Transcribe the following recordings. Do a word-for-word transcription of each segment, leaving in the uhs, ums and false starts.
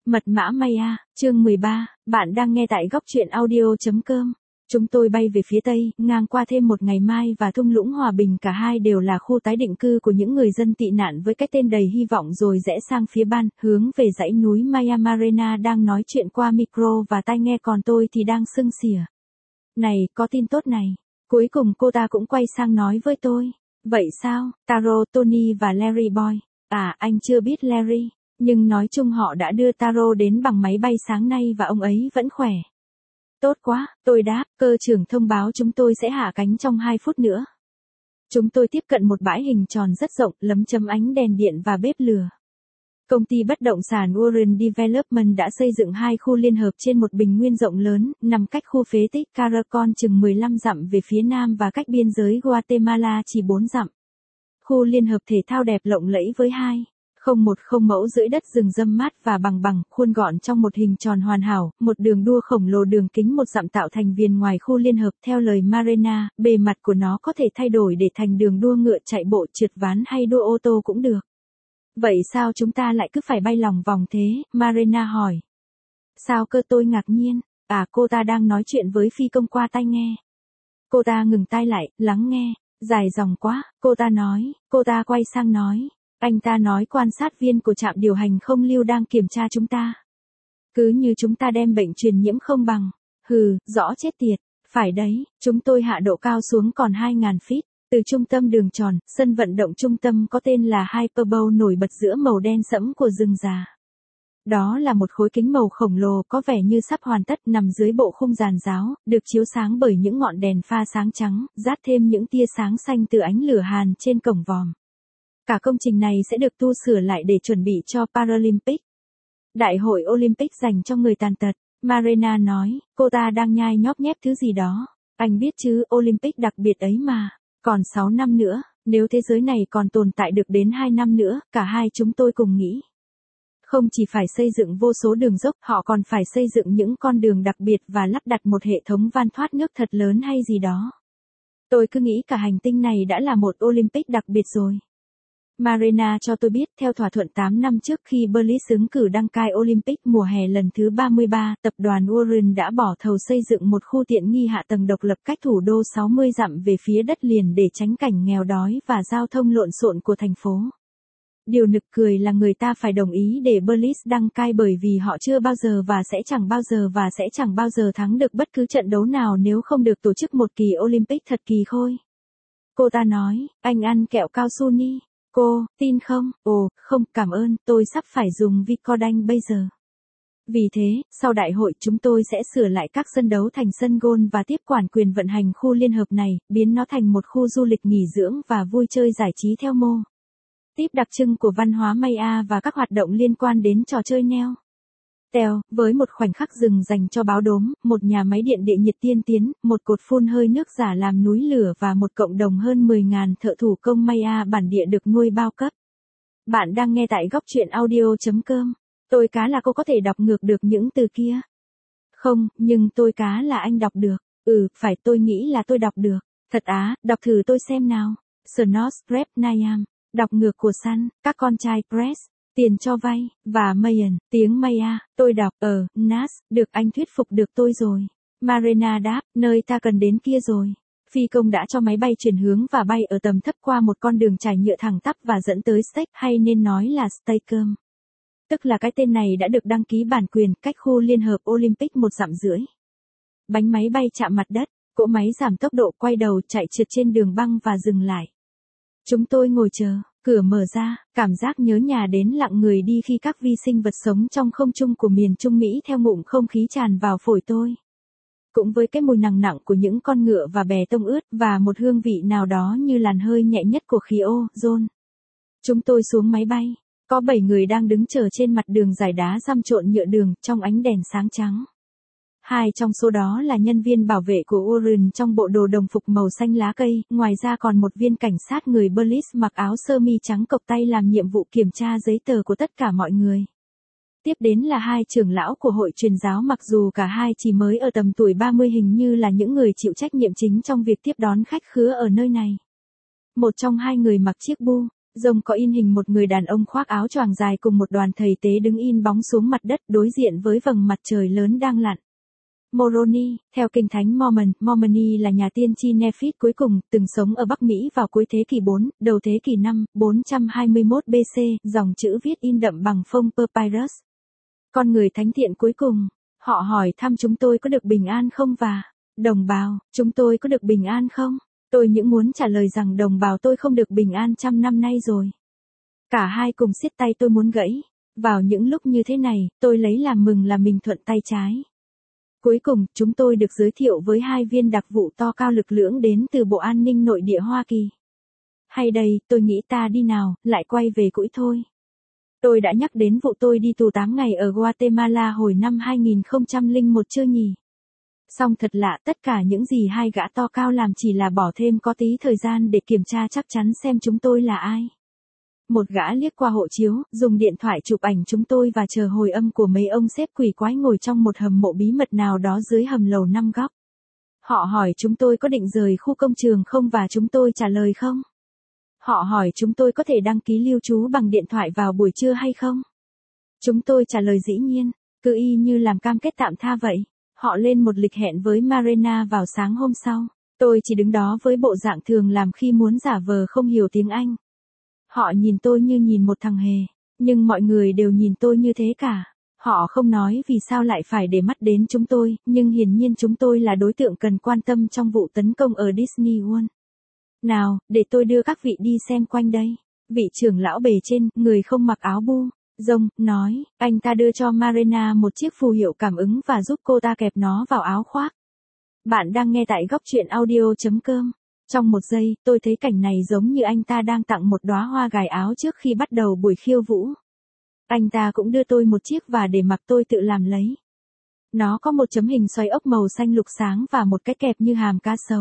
Mật mã Maya, chương mười ba, bạn đang nghe tại góc truyện audio chấm com. Chúng tôi bay về phía tây, ngang qua thêm một ngày mai và thung lũng Hòa Bình, cả hai đều là khu tái định cư của những người dân tị nạn với cái tên đầy hy vọng, rồi rẽ sang phía ban, hướng về dãy núi Maya. Marina đang nói chuyện qua micro và tai nghe, còn tôi thì đang sưng xỉa. Này, có tin tốt này. Cuối cùng cô ta cũng quay sang nói với tôi. Vậy sao, Taro, Tony và Larry Boy? À, anh chưa biết Larry. Nhưng nói chung họ đã đưa Taro đến bằng máy bay sáng nay và ông ấy vẫn khỏe. Tốt quá, tôi đáp, cơ trưởng thông báo chúng tôi sẽ hạ cánh trong hai phút nữa. Chúng tôi tiếp cận một bãi hình tròn rất rộng, lấm chấm ánh đèn điện và bếp lửa. Công ty bất động sản Warren Development đã xây dựng hai khu liên hợp trên một bình nguyên rộng lớn, nằm cách khu phế tích Caracol chừng mười lăm dặm về phía nam và cách biên giới Guatemala chỉ bốn dặm. Khu liên hợp thể thao đẹp lộng lẫy với hai không một không mẫu rưỡi đất rừng râm mát và bằng bằng, khuôn gọn trong một hình tròn hoàn hảo, một đường đua khổng lồ đường kính một dặm tạo thành viền ngoài khu liên hợp. Theo lời Marina, bề mặt của nó có thể thay đổi để thành đường đua ngựa, chạy bộ, trượt ván hay đua ô tô cũng được. Vậy sao chúng ta lại cứ phải bay lòng vòng thế? Marina hỏi. Sao cơ? Tôi ngạc nhiên. À, cô ta đang nói chuyện với phi công qua tai nghe. Cô ta ngừng tai lại, lắng nghe. Dài dòng quá, cô ta nói. Cô ta quay sang nói. Anh ta nói quan sát viên của trạm điều hành không lưu đang kiểm tra chúng ta. Cứ như chúng ta đem bệnh truyền nhiễm không bằng. Hừ, rõ chết tiệt. Phải đấy, chúng tôi hạ độ cao xuống còn hai nghìn feet. Từ trung tâm đường tròn, sân vận động trung tâm có tên là Hyperbowl nổi bật giữa màu đen sẫm của rừng già. Đó là một khối kính màu khổng lồ có vẻ như sắp hoàn tất, nằm dưới bộ khung giàn giáo, được chiếu sáng bởi những ngọn đèn pha sáng trắng, dát thêm những tia sáng xanh từ ánh lửa hàn trên cổng vòm. Cả công trình này sẽ được tu sửa lại để chuẩn bị cho Paralympic. Đại hội Olympic dành cho người tàn tật, Marina nói, cô ta đang nhai nhóp nhép thứ gì đó. Anh biết chứ, Olympic đặc biệt ấy mà. Còn sáu năm nữa, nếu thế giới này còn tồn tại được đến hai năm nữa, cả hai chúng tôi cùng nghĩ. Không chỉ phải xây dựng vô số đường dốc, họ còn phải xây dựng những con đường đặc biệt và lắp đặt một hệ thống van thoát nước thật lớn hay gì đó. Tôi cứ nghĩ cả hành tinh này đã là một Olympic đặc biệt rồi. Marina cho tôi biết, theo thỏa thuận tám năm trước khi Belize ứng cử đăng cai Olympic mùa hè lần thứ ba mươi ba, tập đoàn Warren đã bỏ thầu xây dựng một khu tiện nghi hạ tầng độc lập cách thủ đô sáu mươi dặm về phía đất liền để tránh cảnh nghèo đói và giao thông lộn xộn của thành phố. Điều nực cười là người ta phải đồng ý để Belize đăng cai bởi vì họ chưa bao giờ và sẽ chẳng bao giờ và sẽ chẳng bao giờ thắng được bất cứ trận đấu nào nếu không được tổ chức một kỳ Olympic thật kỳ khôi. Cô ta nói, anh ăn kẹo cao su ni. Cô, tin không? Ồ, không, cảm ơn, tôi sắp phải dùng Vicodin bây giờ. Vì thế, sau đại hội chúng tôi sẽ sửa lại các sân đấu thành sân golf và tiếp quản quyền vận hành khu liên hợp này, biến nó thành một khu du lịch nghỉ dưỡng và vui chơi giải trí theo mô típ đặc trưng của văn hóa Maya và các hoạt động liên quan đến trò chơi neo teo, với một khoảnh khắc rừng dành cho báo đốm, một nhà máy điện địa nhiệt tiên tiến, một cột phun hơi nước giả làm núi lửa và một cộng đồng hơn mười nghìn thợ thủ công Maya bản địa được nuôi bao cấp. Bạn đang nghe tại góc truyện audio chấm com. Tôi cá là cô có thể đọc ngược được những từ kia. Không, nhưng tôi cá là anh đọc được. Ừ, phải, tôi nghĩ là tôi đọc được. Thật á, đọc thử tôi xem nào. Snos Prep Nayam, đọc ngược của Sun, các con trai Press. Tiền cho vay, và Mayan, tiếng Maya, tôi đọc, ờ, Nas, được, anh thuyết phục được tôi rồi. Marina đáp, nơi ta cần đến kia rồi. Phi công đã cho máy bay chuyển hướng và bay ở tầm thấp qua một con đường trải nhựa thẳng tắp và dẫn tới Steak, hay nên nói là Steakum. Tức là cái tên này đã được đăng ký bản quyền, cách khu liên hợp Olympic một dặm rưỡi. Bánh máy bay chạm mặt đất, cỗ máy giảm tốc độ, quay đầu, chạy trượt trên đường băng và dừng lại. Chúng tôi ngồi chờ. Cửa mở ra, cảm giác nhớ nhà đến lặng người đi khi các vi sinh vật sống trong không trung của miền Trung Mỹ theo ngụm không khí tràn vào phổi tôi. Cũng với cái mùi nặng nặng của những con ngựa và bè tông ướt và một hương vị nào đó như làn hơi nhẹ nhất của khí ozone. Chúng tôi xuống máy bay. Có bảy người đang đứng chờ trên mặt đường dài đá răm trộn nhựa đường trong ánh đèn sáng trắng. Hai trong số đó là nhân viên bảo vệ của Warren trong bộ đồ đồng phục màu xanh lá cây, ngoài ra còn một viên cảnh sát người Belize mặc áo sơ mi trắng cộc tay làm nhiệm vụ kiểm tra giấy tờ của tất cả mọi người. Tiếp đến là hai trưởng lão của hội truyền giáo, mặc dù cả hai chỉ mới ở tầm tuổi ba mươi, hình như là những người chịu trách nhiệm chính trong việc tiếp đón khách khứa ở nơi này. Một trong hai người mặc chiếc bu, Rông có in hình một người đàn ông khoác áo choàng dài cùng một đoàn thầy tế đứng in bóng xuống mặt đất đối diện với vầng mặt trời lớn đang lặn. Moroni, theo kinh thánh Mormon, Mormoni là nhà tiên tri Nephit cuối cùng, từng sống ở Bắc Mỹ vào cuối thế kỷ bốn, đầu thế kỷ năm, bốn trăm hai mươi mốt bê xê, dòng chữ viết in đậm bằng phông papyrus. Con người thánh thiện cuối cùng, họ hỏi thăm chúng tôi có được bình an không và, đồng bào, chúng tôi có được bình an không? Tôi những muốn trả lời rằng đồng bào tôi không được bình an trăm năm nay rồi. Cả hai cùng siết tay tôi muốn gãy. Vào những lúc như thế này, tôi lấy làm mừng là mình thuận tay trái. Cuối cùng, chúng tôi được giới thiệu với hai viên đặc vụ to cao lực lưỡng đến từ Bộ An ninh Nội địa Hoa Kỳ. Hay đây, tôi nghĩ ta đi nào, lại quay về cũi thôi. Tôi đã nhắc đến vụ tôi đi tù tám ngày ở Guatemala hồi năm hai nghìn không trăm lẻ một chưa nhỉ? Song thật lạ, tất cả những gì hai gã to cao làm chỉ là bỏ thêm có tí thời gian để kiểm tra chắc chắn xem chúng tôi là ai. Một gã liếc qua hộ chiếu, dùng điện thoại chụp ảnh chúng tôi và chờ hồi âm của mấy ông sếp quỷ quái ngồi trong một hầm mộ bí mật nào đó dưới hầm lầu năm góc. Họ hỏi chúng tôi có định rời khu công trường không và chúng tôi trả lời không. Họ hỏi chúng tôi có thể đăng ký lưu trú bằng điện thoại vào buổi trưa hay không. Chúng tôi trả lời dĩ nhiên, cứ y như làm cam kết tạm tha vậy. Họ lên một lịch hẹn với Marina vào sáng hôm sau. Tôi chỉ đứng đó với bộ dạng thường làm khi muốn giả vờ không hiểu tiếng Anh. Họ nhìn tôi như nhìn một thằng hề, nhưng mọi người đều nhìn tôi như thế cả. Họ không nói vì sao lại phải để mắt đến chúng tôi, nhưng hiển nhiên chúng tôi là đối tượng cần quan tâm trong vụ tấn công ở Disney World. Nào, để tôi đưa các vị đi xem quanh đây. Vị trưởng lão bề trên, người không mặc áo bu, rông, nói, anh ta đưa cho Marina một chiếc phù hiệu cảm ứng và giúp cô ta kẹp nó vào áo khoác. Bạn đang nghe tại góc truyện audio.com. Trong một giây, tôi thấy cảnh này giống như anh ta đang tặng một đóa hoa gài áo trước khi bắt đầu buổi khiêu vũ. Anh ta cũng đưa tôi một chiếc và để mặc tôi tự làm lấy. Nó có một chấm hình xoay ốc màu xanh lục sáng và một cái kẹp như hàm cá sấu.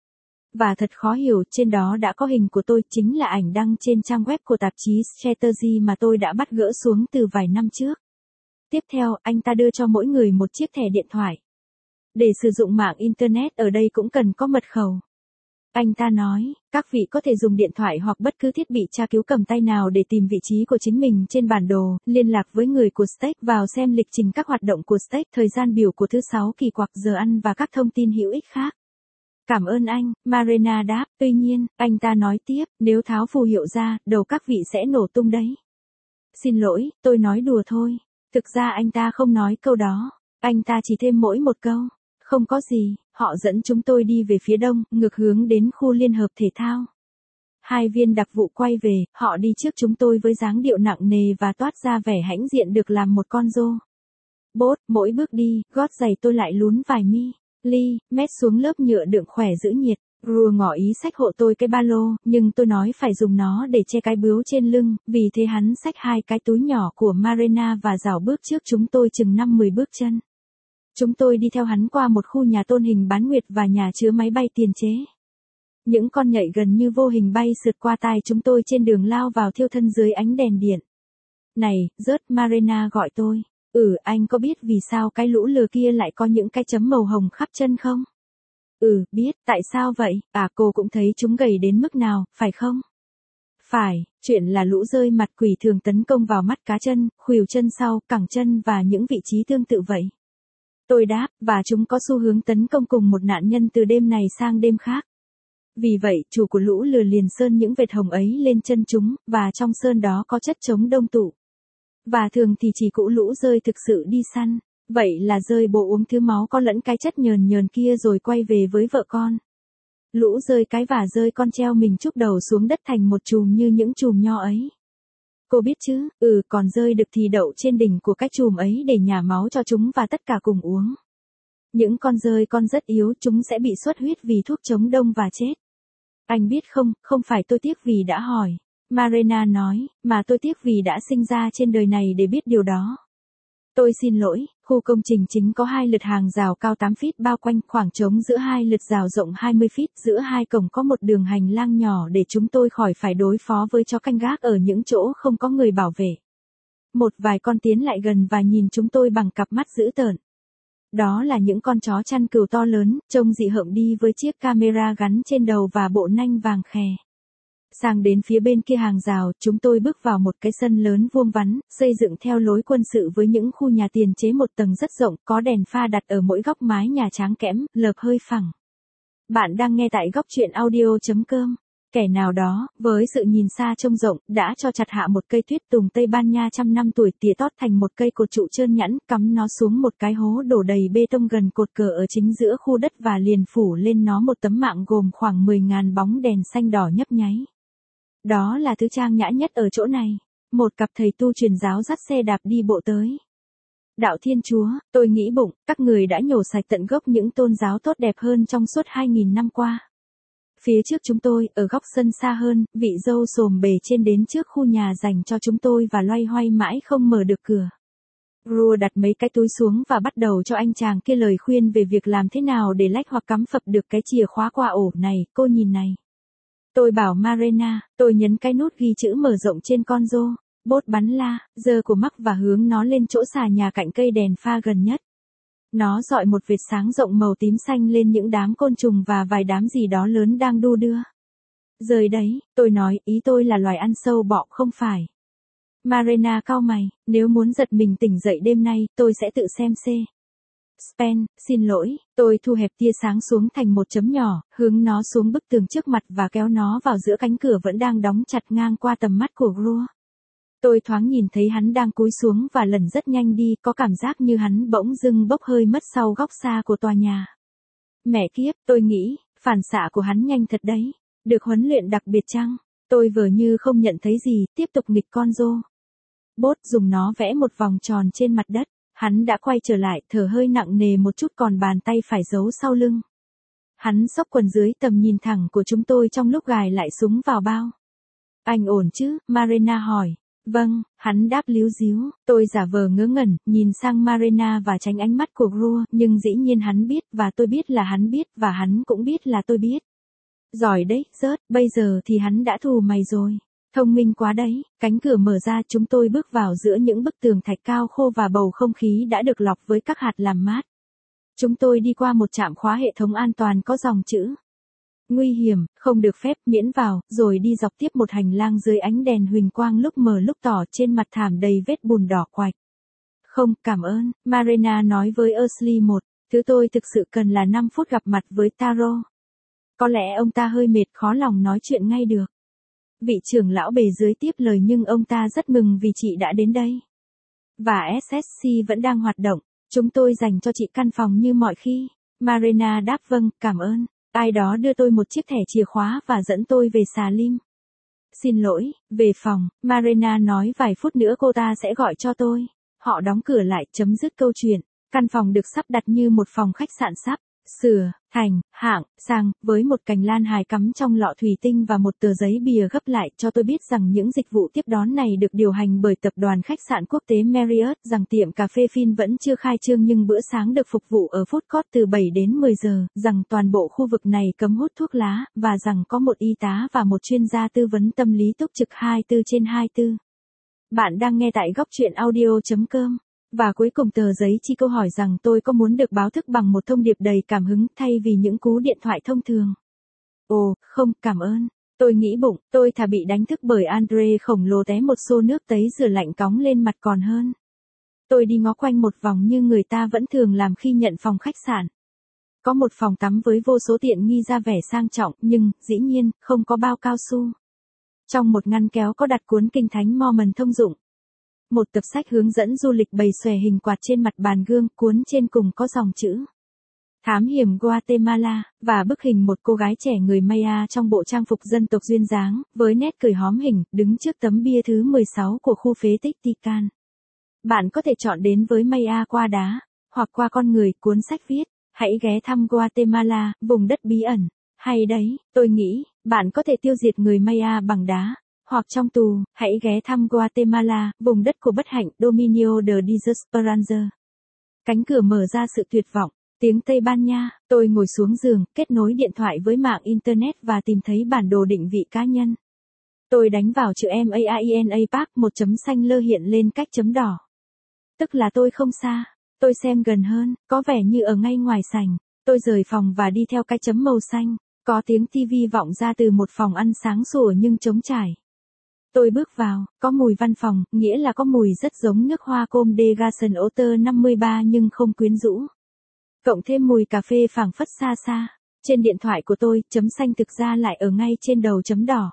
Và thật khó hiểu, trên đó đã có hình của tôi, chính là ảnh đăng trên trang web của tạp chí Strategy mà tôi đã bắt gỡ xuống từ vài năm trước. Tiếp theo, anh ta đưa cho mỗi người một chiếc thẻ điện thoại. Để sử dụng mạng Internet ở đây cũng cần có mật khẩu. Anh ta nói, các vị có thể dùng điện thoại hoặc bất cứ thiết bị tra cứu cầm tay nào để tìm vị trí của chính mình trên bản đồ, liên lạc với người của Stake, vào xem lịch trình các hoạt động của Stake, thời gian biểu của thứ sáu kỳ quặc, giờ ăn và các thông tin hữu ích khác. Cảm ơn anh, Marina đáp, tuy nhiên, anh ta nói tiếp, nếu tháo phù hiệu ra, đầu các vị sẽ nổ tung đấy. Xin lỗi, tôi nói đùa thôi. Thực ra anh ta không nói câu đó, anh ta chỉ thêm mỗi một câu. Không có gì, họ dẫn chúng tôi đi về phía đông, ngược hướng đến khu liên hợp thể thao. Hai viên đặc vụ quay về, họ đi trước chúng tôi với dáng điệu nặng nề và toát ra vẻ hãnh diện được làm một con rô. Bốt, mỗi bước đi, gót giày tôi lại lún vài mi, ly, mét xuống lớp nhựa đựng khỏe giữ nhiệt. Rùa ngỏ ý xách hộ tôi cái ba lô, nhưng tôi nói phải dùng nó để che cái bướu trên lưng, vì thế hắn xách hai cái túi nhỏ của Marina và rảo bước trước chúng tôi chừng năm mười bước chân. Chúng tôi đi theo hắn qua một khu nhà tôn hình bán nguyệt và nhà chứa máy bay tiền chế. Những con nhện gần như vô hình bay sượt qua tai chúng tôi trên đường lao vào thiêu thân dưới ánh đèn điện. Này, rớt, Marina gọi tôi. Ừ, anh có biết vì sao cái lũ lừa kia lại có những cái chấm màu hồng khắp chân không? Ừ, biết, tại sao vậy? À, cô cũng thấy chúng gầy đến mức nào, phải không? Phải, chuyện là lũ rơi mặt quỷ thường tấn công vào mắt cá chân, khuỷu chân sau, cẳng chân và những vị trí tương tự vậy. Tôi đáp, và chúng có xu hướng tấn công cùng một nạn nhân từ đêm này sang đêm khác. Vì vậy, chủ của lũ lừa liền sơn những vệt hồng ấy lên chân chúng, và trong sơn đó có chất chống đông tụ. Và thường thì chỉ cũ lũ rơi thực sự đi săn, vậy là rơi bộ uống thứ máu có lẫn cái chất nhờn nhờn kia rồi quay về với vợ con. Lũ rơi cái và rơi con treo mình chúc đầu xuống đất thành một chùm như những chùm nho ấy. Cô biết chứ, ừ, còn rơi đực thì đậu trên đỉnh của cái chùm ấy để nhả máu cho chúng và tất cả cùng uống. Những con rơi con rất yếu, chúng sẽ bị xuất huyết vì thuốc chống đông và chết. Anh biết không, không phải tôi tiếc vì đã hỏi, Marina nói, mà tôi tiếc vì đã sinh ra trên đời này để biết điều đó. Tôi xin lỗi, khu công trình chính có hai lượt hàng rào cao tám feet bao quanh, khoảng trống giữa hai lượt rào rộng hai mươi feet, giữa hai cổng có một đường hành lang nhỏ để chúng tôi khỏi phải đối phó với chó canh gác ở những chỗ không có người bảo vệ. Một vài con tiến lại gần và nhìn chúng tôi bằng cặp mắt dữ tợn. Đó là những con chó chăn cừu to lớn, trông dị hợm đi với chiếc camera gắn trên đầu và bộ nanh vàng khè. Sang đến phía bên kia hàng rào, chúng tôi bước vào một cái sân lớn vuông vắn, xây dựng theo lối quân sự với những khu nhà tiền chế một tầng rất rộng, có đèn pha đặt ở mỗi góc mái nhà tráng kẽm, lợp hơi phẳng. Bạn đang nghe tại góc truyện audio chấm com. Kẻ nào đó, với sự nhìn xa trông rộng, đã cho chặt hạ một cây tuyết tùng Tây Ban Nha trăm năm tuổi tỉa tót thành một cây cột trụ trơn nhẵn, cắm nó xuống một cái hố đổ đầy bê tông gần cột cờ ở chính giữa khu đất và liền phủ lên nó một tấm mạng gồm khoảng mười ngàn bóng đèn xanh đỏ nhấp nháy. Đó là thứ trang nhã nhất ở chỗ này. Một cặp thầy tu truyền giáo dắt xe đạp đi bộ tới. Đạo Thiên Chúa, tôi nghĩ bụng, các người đã nhổ sạch tận gốc những tôn giáo tốt đẹp hơn trong suốt hai nghìn năm qua. Phía trước chúng tôi, ở góc sân xa hơn, vị dâu xồm bề trên đến trước khu nhà dành cho chúng tôi và loay hoay mãi không mở được cửa. Rua đặt mấy cái túi xuống và bắt đầu cho anh chàng kia lời khuyên về việc làm thế nào để lách hoặc cắm phập được cái chìa khóa qua ổ này, cô nhìn này. Tôi bảo Marina, tôi nhấn cái nút ghi chữ mở rộng trên con rô, bốt bắn la, giơ của mắc và hướng nó lên chỗ xà nhà cạnh cây đèn pha gần nhất. Nó dọi một vệt sáng rộng màu tím xanh lên những đám côn trùng và vài đám gì đó lớn đang đu đưa. Rời đấy, tôi nói, ý tôi là loài ăn sâu bọ không phải. Marina cau mày, nếu muốn giật mình tỉnh dậy đêm nay, tôi sẽ tự xem c. Spen, xin lỗi, tôi thu hẹp tia sáng xuống thành một chấm nhỏ, hướng nó xuống bức tường trước mặt và kéo nó vào giữa cánh cửa vẫn đang đóng chặt ngang qua tầm mắt của Rua. Tôi thoáng nhìn thấy hắn đang cúi xuống và lần rất nhanh đi, có cảm giác như hắn bỗng dưng bốc hơi mất sau góc xa của tòa nhà. Mẹ kiếp, tôi nghĩ, phản xạ của hắn nhanh thật đấy. Được huấn luyện đặc biệt chăng? Tôi vờ như không nhận thấy gì, tiếp tục nghịch con rô. Bốt dùng nó vẽ một vòng tròn trên mặt đất. Hắn đã quay trở lại, thở hơi nặng nề một chút còn bàn tay phải giấu sau lưng. Hắn xốc quần dưới tầm nhìn thẳng của chúng tôi trong lúc gài lại súng vào bao. Anh ổn chứ? Marina hỏi. Vâng, hắn đáp líu díu. Tôi giả vờ ngớ ngẩn, nhìn sang Marina và tránh ánh mắt của Rua, nhưng dĩ nhiên hắn biết và tôi biết là hắn biết và hắn cũng biết là tôi biết. Giỏi đấy, rớt, bây giờ thì hắn đã thù mày rồi. Thông minh quá đấy, cánh cửa mở ra chúng tôi bước vào giữa những bức tường thạch cao khô và bầu không khí đã được lọc với các hạt làm mát. Chúng tôi đi qua một trạm khóa hệ thống an toàn có dòng chữ. Nguy hiểm, không được phép, miễn vào, rồi đi dọc tiếp một hành lang dưới ánh đèn huỳnh quang lúc mờ lúc tỏ trên mặt thảm đầy vết bùn đỏ quạch. Không, cảm ơn, Marina nói với Ashley một, thứ tôi thực sự cần là năm phút gặp mặt với Taro. Có lẽ ông ta hơi mệt khó lòng nói chuyện ngay được. Vị trưởng lão bề dưới tiếp lời nhưng ông ta rất mừng vì chị đã đến đây. Và ét ét xê vẫn đang hoạt động, chúng tôi dành cho chị căn phòng như mọi khi. Marina đáp vâng, cảm ơn. Ai đó đưa tôi một chiếc thẻ chìa khóa và dẫn tôi về xà lim. Xin lỗi, về phòng, Marina nói vài phút nữa cô ta sẽ gọi cho tôi. Họ đóng cửa lại, chấm dứt câu chuyện. Căn phòng được sắp đặt như một phòng khách sạn sắp sửa thành hạng sang với một cành lan hài cắm trong lọ thủy tinh và một tờ giấy bìa gấp lại cho tôi biết rằng những dịch vụ tiếp đón này được điều hành bởi tập đoàn khách sạn quốc tế Marriott, rằng tiệm cà phê Phin vẫn chưa khai trương nhưng bữa sáng được phục vụ ở food court từ bảy đến mười giờ, rằng toàn bộ khu vực này cấm hút thuốc lá và rằng có một y tá và một chuyên gia tư vấn tâm lý túc trực hai mươi bốn trên hai mươi bốn. Bạn đang nghe tại góc truyện audio chấm com. Và cuối cùng tờ giấy chi câu hỏi rằng tôi có muốn được báo thức bằng một thông điệp đầy cảm hứng thay vì những cú điện thoại thông thường. Ồ, không, cảm ơn. Tôi nghĩ bụng, tôi thà bị đánh thức bởi Andre khổng lồ té một xô nước tấy rửa lạnh cóng lên mặt còn hơn. Tôi đi ngó quanh một vòng như người ta vẫn thường làm khi nhận phòng khách sạn. Có một phòng tắm với vô số tiện nghi ra vẻ sang trọng nhưng, dĩ nhiên, không có bao cao su. Trong một ngăn kéo có đặt cuốn kinh thánh Mormon thông dụng. Một tập sách hướng dẫn du lịch bày xòe hình quạt trên mặt bàn gương, cuốn trên cùng có dòng chữ Thám hiểm Guatemala, và bức hình một cô gái trẻ người Maya trong bộ trang phục dân tộc duyên dáng, với nét cười hóm hỉnh, đứng trước tấm bia thứ mười sáu của khu phế tích Tican. Bạn có thể chọn đến với Maya qua đá, hoặc qua con người, cuốn sách viết, hãy ghé thăm Guatemala, vùng đất bí ẩn. Hay đấy, tôi nghĩ, bạn có thể tiêu diệt người Maya bằng đá. Hoặc trong tù, hãy ghé thăm Guatemala, vùng đất của bất hạnh, Dominio de Desesperanza. Cánh cửa mở ra sự tuyệt vọng, tiếng Tây Ban Nha, tôi ngồi xuống giường, kết nối điện thoại với mạng Internet và tìm thấy bản đồ định vị cá nhân. Tôi đánh vào chữ Maina Park, một chấm xanh lơ hiện lên cách chấm đỏ. Tức là tôi không xa, tôi xem gần hơn, có vẻ như ở ngay ngoài sảnh. Tôi rời phòng và đi theo cái chấm màu xanh. Có tiếng tivi vọng ra từ một phòng ăn sáng sủa nhưng trống trải. Tôi bước vào, có mùi văn phòng, nghĩa là có mùi rất giống nước hoa Comme des Garçons Otter năm mươi ba nhưng không quyến rũ. Cộng thêm mùi cà phê phảng phất xa xa. Trên điện thoại của tôi, chấm xanh thực ra lại ở ngay trên đầu chấm đỏ.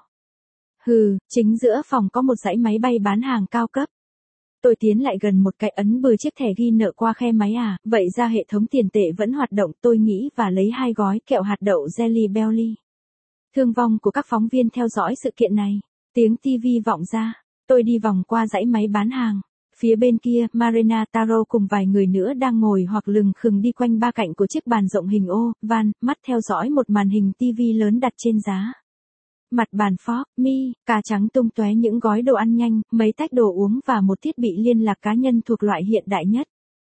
Hừ, chính giữa phòng có một dãy máy bay bán hàng cao cấp. Tôi tiến lại gần một cái ấn bừa chiếc thẻ ghi nợ qua khe máy à, vậy ra hệ thống tiền tệ vẫn hoạt động, tôi nghĩ và lấy hai gói kẹo hạt đậu Jelly Belly. Thương vong của các phóng viên theo dõi sự kiện này. Tiếng tivi vọng ra. Tôi đi vòng qua dãy máy bán hàng. Phía bên kia, Marina Taro cùng vài người nữa đang ngồi hoặc lừng khừng đi quanh ba cạnh của chiếc bàn rộng hình ô, van, mắt theo dõi một màn hình tivi lớn đặt trên giá. Mặt bàn fork, mi, cà trắng tung tóe những gói đồ ăn nhanh, mấy tách đồ uống và một thiết bị liên lạc cá nhân thuộc loại hiện đại nhất.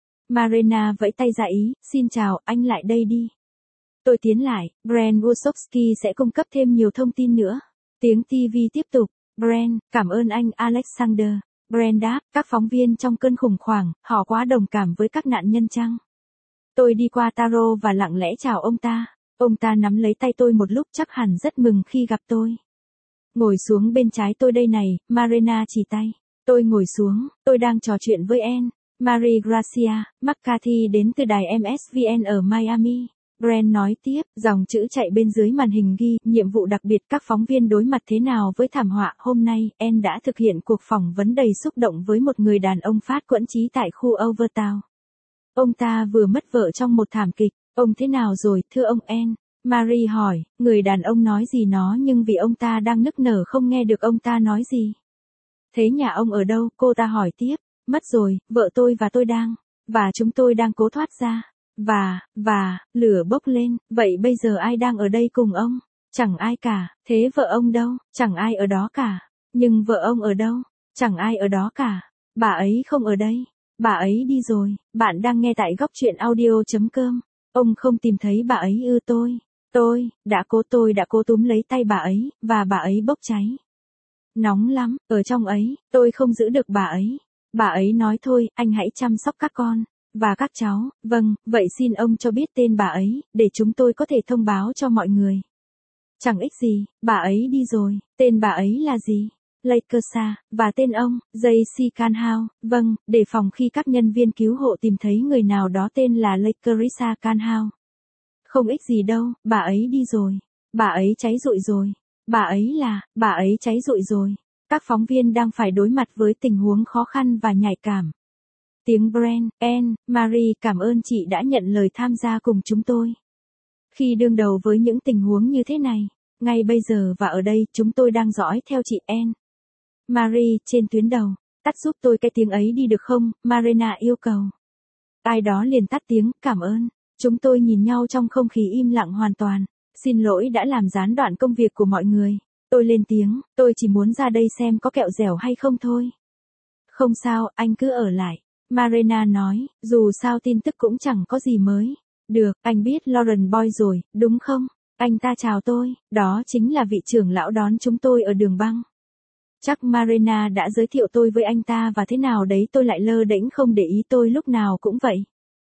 Marina vẫy tay ra ý, xin chào, anh lại đây đi. Tôi tiến lại, Brent Wosowski sẽ cung cấp thêm nhiều thông tin nữa. Tiếng tivi tiếp tục, Brent, cảm ơn anh Alexander. Brent đáp, các phóng viên trong cơn khủng hoảng, họ quá đồng cảm với các nạn nhân chăng? Tôi đi qua Taro và lặng lẽ chào ông ta. Ông ta nắm lấy tay tôi một lúc, chắc hẳn rất mừng khi gặp tôi. Ngồi xuống bên trái tôi đây này, Marina chỉ tay. Tôi ngồi xuống, tôi đang trò chuyện với Anne, Marie Gracia, McCarthy đến từ đài em ét vê en ở Miami. Brent nói tiếp, dòng chữ chạy bên dưới màn hình ghi, nhiệm vụ đặc biệt các phóng viên đối mặt thế nào với thảm họa. Hôm nay, Anne đã thực hiện cuộc phỏng vấn đầy xúc động với một người đàn ông phát quẫn trí tại khu Overtown. Ông ta vừa mất vợ trong một thảm kịch. Ông thế nào rồi, thưa ông Anne? Marie hỏi, người đàn ông nói gì nó nhưng vì ông ta đang nức nở không nghe được ông ta nói gì. Thế nhà ông ở đâu? Cô ta hỏi tiếp. Mất rồi, vợ tôi và tôi đang, và chúng tôi đang cố thoát ra. Và, và, lửa bốc lên, vậy bây giờ ai đang ở đây cùng ông? Chẳng ai cả, thế vợ ông đâu? Chẳng ai ở đó cả. Nhưng vợ ông ở đâu? Chẳng ai ở đó cả. Bà ấy không ở đây. Bà ấy đi rồi. Bạn đang nghe tại góc truyện audio chấm com. Ông không tìm thấy bà ấy ư? Tôi, tôi, đã cố tôi đã cố túm lấy tay bà ấy, và bà ấy bốc cháy. Nóng lắm, ở trong ấy, tôi không giữ được bà ấy. Bà ấy nói thôi, anh hãy chăm sóc các con, và các cháu, vâng, vậy xin ông cho biết tên bà ấy, để chúng tôi có thể thông báo cho mọi người. Chẳng ích gì, bà ấy đi rồi, tên bà ấy là gì? Lakersa, và tên ông, J C Canhow, vâng, để phòng khi các nhân viên cứu hộ tìm thấy người nào đó tên là Lakersa Canhow. Không ích gì đâu, bà ấy đi rồi. Bà ấy cháy rụi rồi. Bà ấy là, bà ấy cháy rụi rồi. Các phóng viên đang phải đối mặt với tình huống khó khăn và nhạy cảm. Tiếng Brent, Anne, Marie cảm ơn chị đã nhận lời tham gia cùng chúng tôi. Khi đương đầu với những tình huống như thế này, ngay bây giờ và ở đây chúng tôi đang dõi theo chị Anne. Marie, trên tuyến đầu, tắt giúp tôi cái tiếng ấy đi được không? Marina yêu cầu. Ai đó liền tắt tiếng, cảm ơn. Chúng tôi nhìn nhau trong không khí im lặng hoàn toàn. Xin lỗi đã làm gián đoạn công việc của mọi người. Tôi lên tiếng, tôi chỉ muốn ra đây xem có kẹo dẻo hay không thôi. Không sao, anh cứ ở lại. Marina nói, dù sao tin tức cũng chẳng có gì mới. Được, anh biết Lauren Boy rồi, đúng không? Anh ta chào tôi, đó chính là vị trưởng lão đón chúng tôi ở đường băng. Chắc Marina đã giới thiệu tôi với anh ta và thế nào đấy tôi lại lơ đễnh không để ý, tôi lúc nào cũng vậy.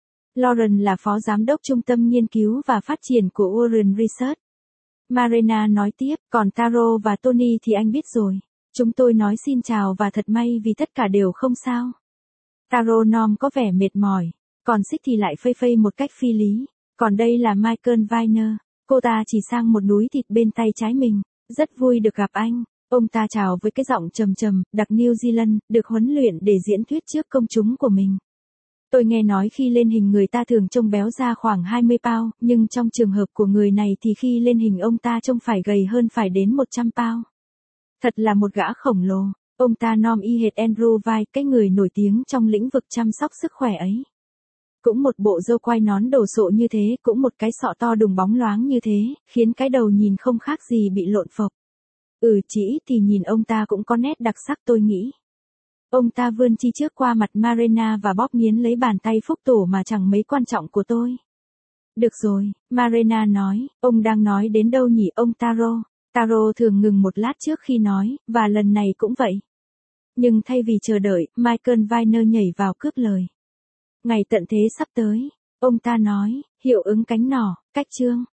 Lauren là phó giám đốc trung tâm nghiên cứu và phát triển của Warren Research. Marina nói tiếp, còn Taro và Tony thì anh biết rồi. Chúng tôi nói xin chào và thật may vì tất cả đều không sao. Taro Nom có vẻ mệt mỏi, còn Xích thì lại phây phây một cách phi lý. Còn đây là Michael Viner, cô ta chỉ sang một núi thịt bên tay trái mình. Rất vui được gặp anh. Ông ta chào với cái giọng trầm trầm, đặc New Zealand, được huấn luyện để diễn thuyết trước công chúng của mình. Tôi nghe nói khi lên hình người ta thường trông béo ra khoảng hai mươi pound, nhưng trong trường hợp của người này thì khi lên hình ông ta trông phải gầy hơn phải đến một trăm pound. Thật là một gã khổng lồ. Ông ta nom y hệt Andrew Vai, cái người nổi tiếng trong lĩnh vực chăm sóc sức khỏe ấy. Cũng một bộ râu quai nón đồ sộ như thế, cũng một cái sọ to đùng bóng loáng như thế, khiến cái đầu nhìn không khác gì bị lộn phộc. Ừ chỉ ít thì nhìn ông ta cũng có nét đặc sắc tôi nghĩ. Ông ta vươn chi trước qua mặt Marina và bóp nghiến lấy bàn tay phúc tổ mà chẳng mấy quan trọng của tôi. Được rồi, Marina nói, ông đang nói đến đâu nhỉ ông Taro? Taro thường ngừng một lát trước khi nói, và lần này cũng vậy. Nhưng thay vì chờ đợi, Michael Viner nhảy vào cướp lời. Ngày tận thế sắp tới, ông ta nói, hiệu ứng cánh nỏ, cách chương.